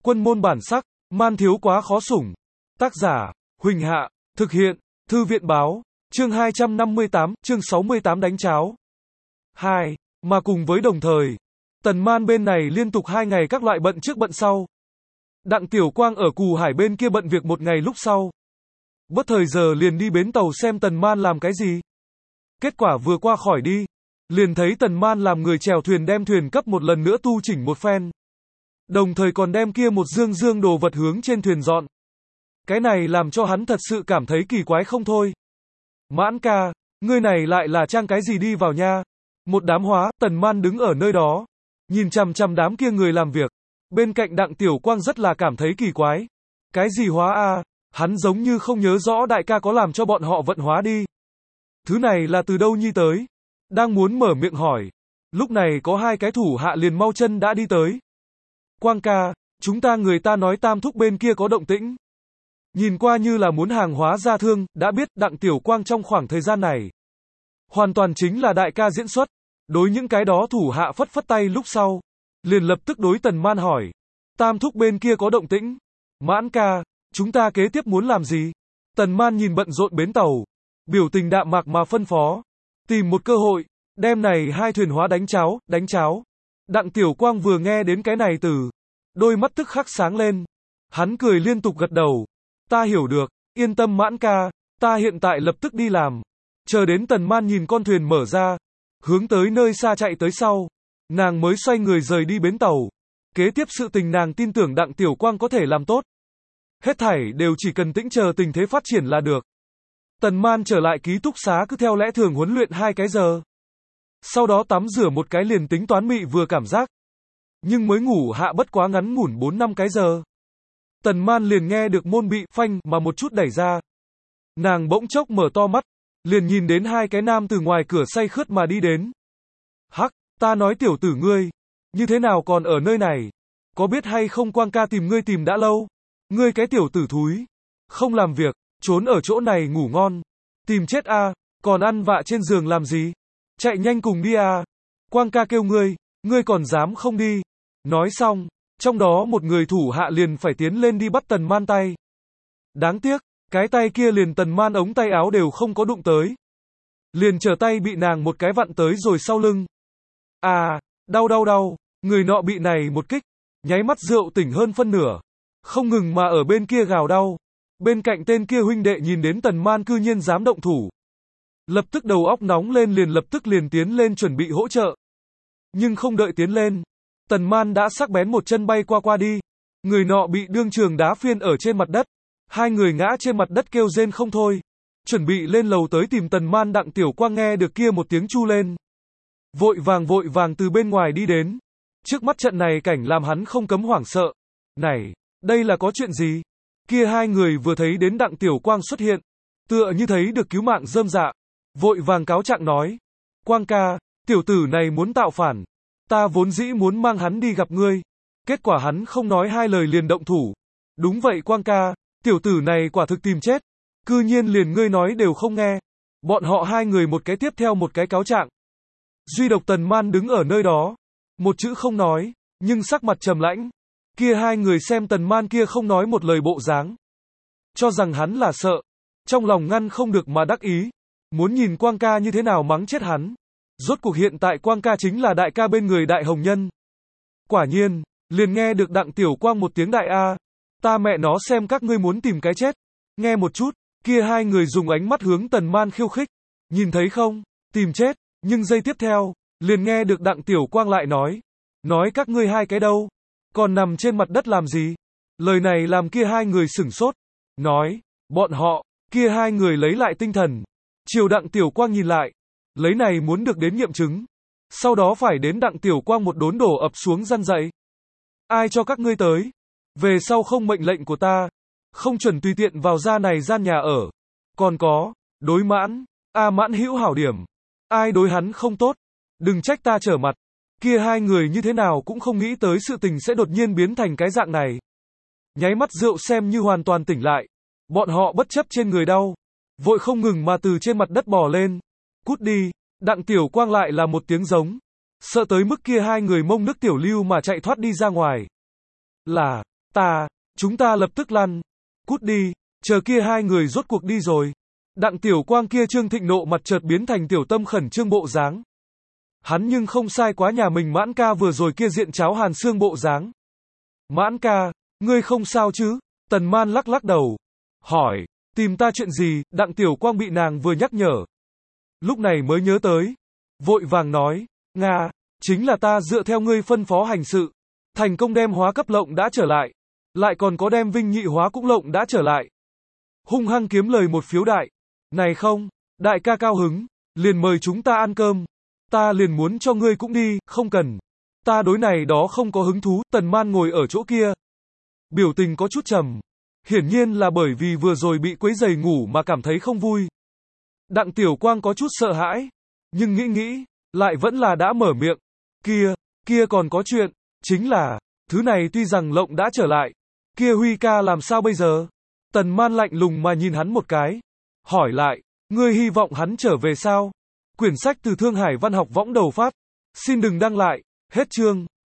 Quân môn bản sắc, man thiếu quá khó sủng. Tác giả, Huỳnh Hạ, thực hiện, Thư viện báo, chương 258, chương 68 đánh cháo. 2. Mà cùng với đồng thời, Tần Man bên này liên tục 2 ngày các loại bận trước bận sau. Đặng Tiểu Quang ở Cù Hải bên kia bận việc một ngày lúc sau. Bất thời giờ liền đi bến tàu xem Tần Man làm cái gì. Kết quả vừa qua khỏi đi, liền thấy Tần Man làm người chèo thuyền đem thuyền cấp một lần nữa tu chỉnh một phen. Đồng thời còn đem kia một dương đồ vật hướng trên thuyền dọn. Cái này làm cho hắn thật sự cảm thấy kỳ quái không thôi. Mãn ca, ngươi này lại là trang cái gì đi vào nha? Một đám hóa, Tần Man đứng ở nơi đó, nhìn chằm chằm đám kia người làm việc. Bên cạnh Đặng Tiểu Quang rất là cảm thấy kỳ quái. Cái gì hóa a? Hắn giống như không nhớ rõ đại ca có làm cho bọn họ vận hóa đi. Thứ này là từ đâu nhi tới? Đang muốn mở miệng hỏi. Lúc này có 2 cái thủ hạ liền mau chân đã đi tới. Quang ca, chúng ta người ta nói Tam Thúc bên kia có động tĩnh. Nhìn qua như là muốn hàng hóa ra thương, đã biết Đặng Tiểu Quang trong khoảng thời gian này. Hoàn toàn chính là đại ca diễn xuất. Đối những cái đó thủ hạ phất phất tay lúc sau. Liền lập tức đối Tần Man hỏi. Tam Thúc bên kia có động tĩnh. Mãn ca, chúng ta kế tiếp muốn làm gì? Tần Man nhìn bận rộn bến tàu. Biểu tình đạm mạc mà phân phó. Tìm một cơ hội, đem này 2 thuyền hóa đánh cháo, đánh cháo. Đặng Tiểu Quang vừa nghe đến cái này từ, đôi mắt tức khắc sáng lên. Hắn cười liên tục gật đầu. Ta hiểu được, yên tâm Mãn ca, ta hiện tại lập tức đi làm. Chờ đến Tần Man nhìn con thuyền mở ra, hướng tới nơi xa chạy tới sau, nàng mới xoay người rời đi bến tàu. Kế tiếp sự tình nàng tin tưởng Đặng Tiểu Quang có thể làm tốt. Hết thảy đều chỉ cần tĩnh chờ tình thế phát triển là được. Tần Man trở lại ký túc xá cứ theo lẽ thường huấn luyện 2 cái giờ. Sau đó tắm rửa một cái liền tính toán mị vừa cảm giác. Nhưng mới ngủ hạ bất quá ngắn ngủn 4-5 cái giờ. Tần Man liền nghe được môn bị phanh mà một chút đẩy ra. Nàng bỗng chốc mở to mắt, liền nhìn đến 2 cái nam từ ngoài cửa say khướt mà đi đến. Hắc, ta nói tiểu tử ngươi, như thế nào còn ở nơi này? Có biết hay không Quang ca tìm ngươi tìm đã lâu? Ngươi cái tiểu tử thúi, không làm việc, trốn ở chỗ này ngủ ngon. Tìm chết a, còn ăn vạ trên giường làm gì? Chạy nhanh cùng đi a. Quang ca kêu ngươi còn dám không đi? Nói xong, trong đó một người thủ hạ liền phải tiến lên đi bắt Tần Man tay. Đáng tiếc, cái tay kia liền Tần Man ống tay áo đều không có đụng tới. Liền trở tay bị nàng một cái vặn tới rồi sau lưng. À, đau, người nọ bị này một kích, nháy mắt rượu tỉnh hơn phân nửa. Không ngừng mà ở bên kia gào đau. Bên cạnh tên kia huynh đệ nhìn đến Tần Man cư nhiên dám động thủ. Lập tức đầu óc nóng lên liền lập tức liền tiến lên chuẩn bị hỗ trợ. Nhưng không đợi tiến lên, Tần Man đã sắc bén một chân bay qua đi. Người nọ bị đương trường đá phiên ở trên mặt đất. 2 người ngã trên mặt đất kêu rên không thôi. Chuẩn bị lên lầu tới tìm Tần Man. Đặng Tiểu Quang nghe được kia một tiếng chu lên. Vội vàng từ bên ngoài đi đến. Trước mắt trận này cảnh làm hắn không cấm hoảng sợ. Này, đây là có chuyện gì? Kia 2 người vừa thấy đến Đặng Tiểu Quang xuất hiện, tựa như thấy được cứu mạng rơm dạ. Vội vàng cáo trạng nói. Quang ca, tiểu tử này muốn tạo phản. Ta vốn dĩ muốn mang hắn đi gặp ngươi. Kết quả hắn không nói 2 lời liền động thủ. Đúng vậy Quang ca, tiểu tử này quả thực tìm chết. Cư nhiên liền ngươi nói đều không nghe. Bọn họ 2 người một cái tiếp theo một cái cáo trạng. Duy độc Tần Man đứng ở nơi đó. Một chữ không nói, nhưng sắc mặt trầm lãnh. Kia 2 người xem Tần Man kia không nói một lời bộ dáng. Cho rằng hắn là sợ. Trong lòng ngăn không được mà đắc ý. Muốn nhìn Quang ca như thế nào mắng chết hắn. Rốt cuộc hiện tại Quang ca chính là đại ca bên người đại hồng nhân. Quả nhiên, liền nghe được Đặng Tiểu Quang một tiếng đại a. Ta mẹ nó xem các ngươi muốn tìm cái chết. Nghe một chút, kia 2 người dùng ánh mắt hướng Tần Man khiêu khích. Nhìn thấy không, tìm chết. Nhưng giây tiếp theo, liền nghe được Đặng Tiểu Quang lại nói. Nói các ngươi 2 cái đâu. Còn nằm trên mặt đất làm gì? Lời này làm kia 2 người sửng sốt. Nói, bọn họ, kia 2 người lấy lại tinh thần. Chiều Đặng Tiểu Quang nhìn lại. Lấy này muốn được đến nghiệm chứng. Sau đó phải đến Đặng Tiểu Quang một đốn đổ ập xuống răn dậy. Ai cho các ngươi tới? Về sau không mệnh lệnh của ta. Không chuẩn tùy tiện vào ra này gian nhà ở. Còn có, đối Mãn. Mãn hữu hảo điểm. Ai đối hắn không tốt. Đừng trách ta trở mặt. Kia 2 người như thế nào cũng không nghĩ tới sự tình sẽ đột nhiên biến thành cái dạng này. Nháy mắt rượu xem như hoàn toàn tỉnh lại. Bọn họ bất chấp trên người đau. Vội không ngừng mà từ trên mặt đất bò lên. Cút đi. Đặng Tiểu Quang lại là một tiếng giống. Sợ tới mức kia 2 người mông nước tiểu lưu mà chạy thoát đi ra ngoài. Là, Chúng ta lập tức lăn. Cút đi, chờ kia hai người rốt cuộc đi rồi. Đặng Tiểu Quang kia Trương Thịnh nộ mặt chợt biến thành tiểu tâm khẩn trương bộ dáng. Hắn nhưng không sai quá nhà mình Mãn ca vừa rồi kia diện cháo hàn xương bộ dáng. Mãn ca, ngươi không sao chứ? Tần Man lắc lắc đầu. Hỏi, tìm ta chuyện gì? Đặng Tiểu Quang bị nàng vừa nhắc nhở. Lúc này mới nhớ tới. Vội vàng nói, Nga, chính là ta dựa theo ngươi phân phó hành sự. Thành công đem hóa cấp lộng đã trở lại. Lại còn có đem vinh nhị hóa cũng lộng đã trở lại. Hung hăng kiếm lời một phiếu đại. Này không, đại ca cao hứng, liền mời chúng ta ăn cơm. Ta liền muốn cho ngươi cũng đi, không cần. Ta đối này đó không có hứng thú. Tần Man ngồi ở chỗ kia. Biểu tình có chút trầm. Hiển nhiên là bởi vì vừa rồi bị quấy giày ngủ mà cảm thấy không vui. Đặng Tiểu Quang có chút sợ hãi. Nhưng nghĩ, lại vẫn là đã mở miệng. Kia còn có chuyện. Chính là, thứ này tuy rằng lộng đã trở lại. Kia Huy ca làm sao bây giờ? Tần Man lạnh lùng mà nhìn hắn một cái. Hỏi lại, ngươi hy vọng hắn trở về sao? Quyển sách từ Thương Hải Văn học võng đầu phát. Xin đừng đăng lại. Hết chương.